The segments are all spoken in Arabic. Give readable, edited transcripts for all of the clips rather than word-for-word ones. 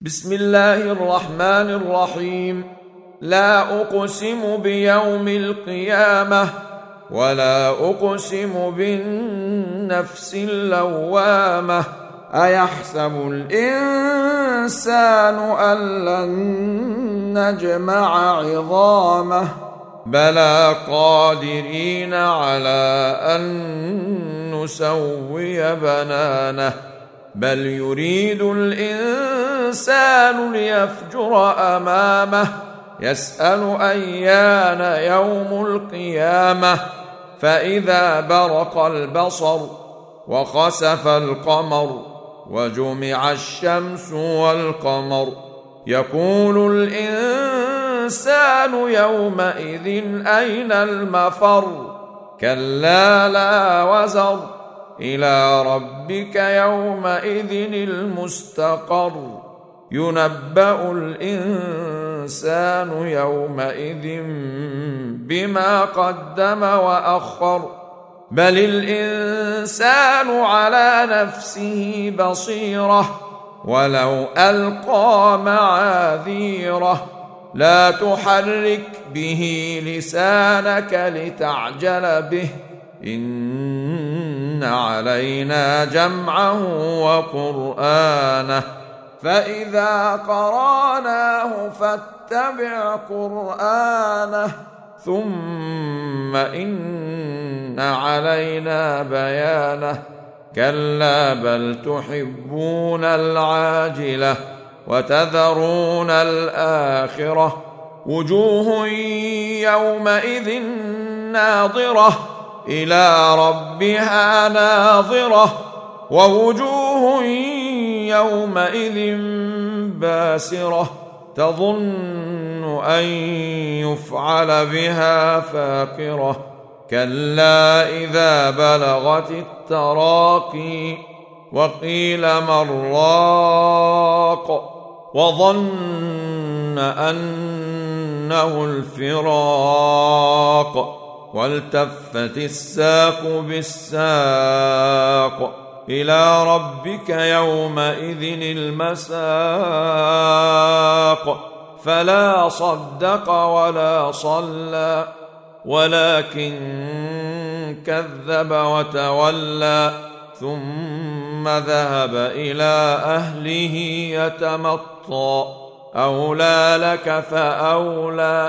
بسم الله الرحمن الرحيم. لا أقسم بيوم القيامة ولا أقسم بالنفس اللوامة. أيحسب الإنسان أن لن نجمع عظامه بلى قادرين على أن نسوي بنانه بل يريد الإنسان ليفجر أمامه يسأل أيان يوم القيامة فإذا برق البصر وخسف القمر وجمع الشمس والقمر يقول الإنسان يومئذ أين المفر كلا لا وزر إلى ربك يومئذ المستقر ينبأ الإنسان يومئذ بما قدم وأخر بل الإنسان على نفسه بصيرة ولو ألقى معاذيره لا تحرك به لسانك لتعجل به إن علينا جمعه وقرآنه فإذا قرأناه فاتبع قرآنه ثم إن علينا بيانه كلا بل تحبون العاجلة وتذرون الآخرة وجوه يومئذ ناظرة إلى ربها ناظرة ووجوه يومئذ باسرة تظن أن يفعل بها فاقرة كلا إذا بلغت التراقي وقيل من راق وظن أنه الفراق والتفت الساق بالساق إلى ربك يومئذ المساق فلا صدق ولا صلى ولكن كذب وتولى ثم ذهب إلى أهله يتمطى أولى لك فأولى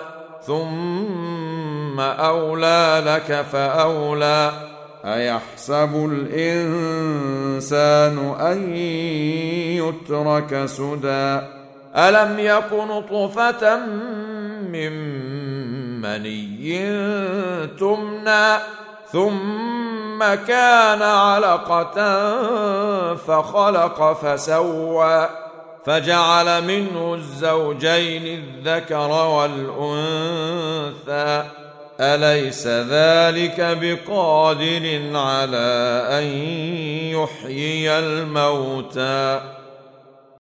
ثم أولى لك فأولى أيحسب الإنسان أن يترك سدى ألم يك نطفة من مني تمنى ثم كان علقة فخلق فسوى فجعل منه الزوجين الذكر والأنثى أليس ذلك بقادر على أن يحيي الموتى